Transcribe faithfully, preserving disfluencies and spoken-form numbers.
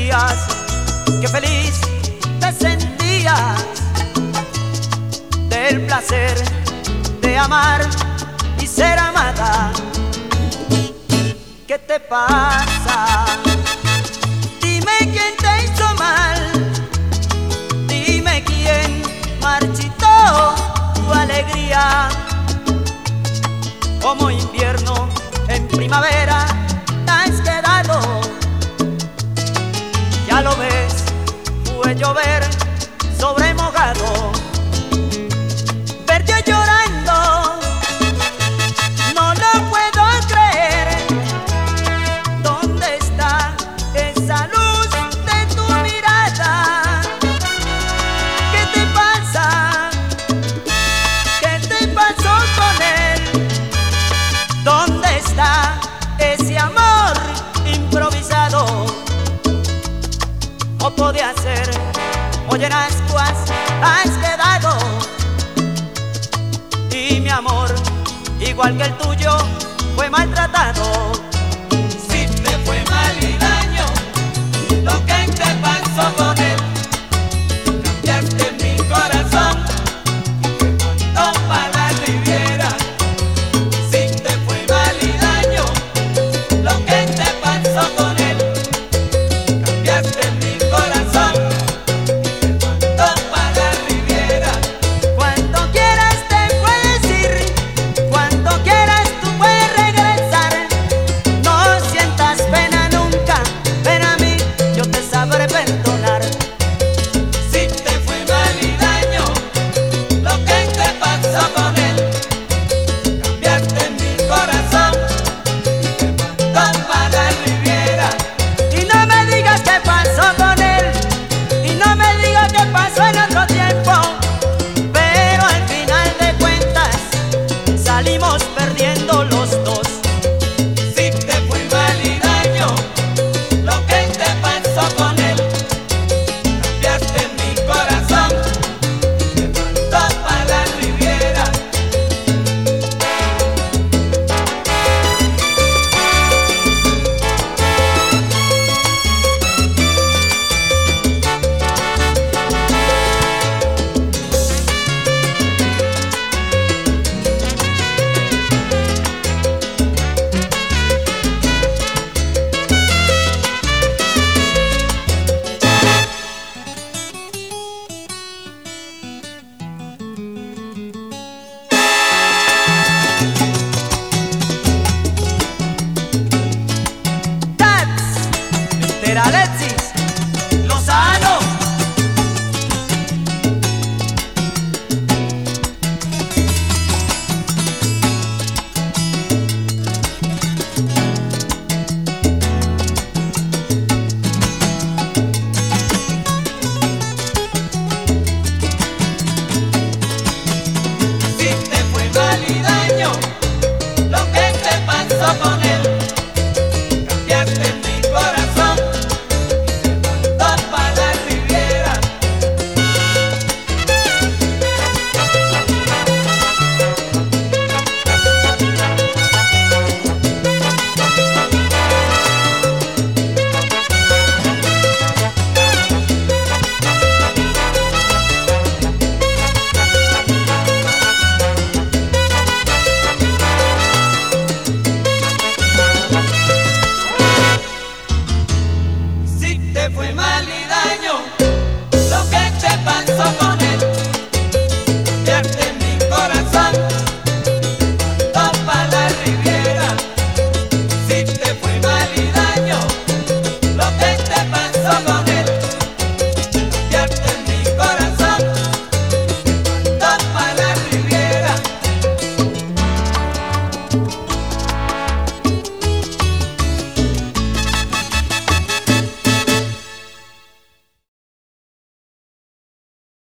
decías que feliz te sentías del placer de amar y ser amada. ¿Qué te pasa? Dime quién te hizo mal, dime quién marchitó tu alegría. Como invierno en primavera te has quedado. Ya lo ves, fue llover sobre mojado. Verte llorando, no lo puedo creer. ¿Dónde está esa luz de tu mirada? ¿Qué te pasa? ¿Qué te pasó con él? ¿Dónde está ese amor improvisado? ¿O podía ser, hoy en ascuas has quedado? Y mi amor, igual que el tuyo, fue maltratado.